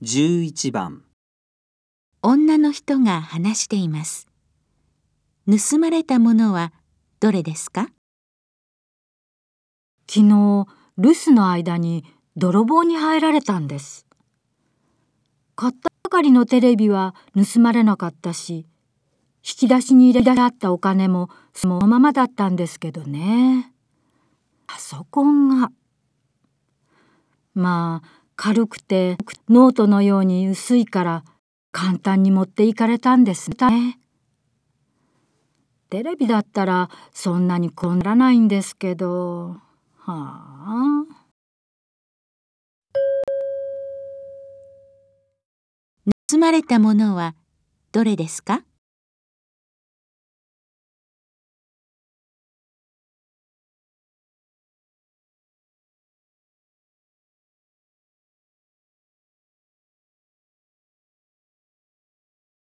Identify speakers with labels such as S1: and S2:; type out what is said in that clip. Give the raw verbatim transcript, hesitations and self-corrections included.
S1: じゅういちばん。
S2: 女の人が話しています。盗まれたものはどれですか？
S3: 昨日、留守の間に泥棒に入られたんです。買ったばかりのテレビは盗まれなかったし、引き出しに入れてあったお金もそのままだったんですけどね。パソコンが。まあ、軽くてノートのように薄いから簡単に持っていかれたんですね。テレビだったらそんなに困らないんですけど、はあ。
S2: 盗まれたものはどれですか？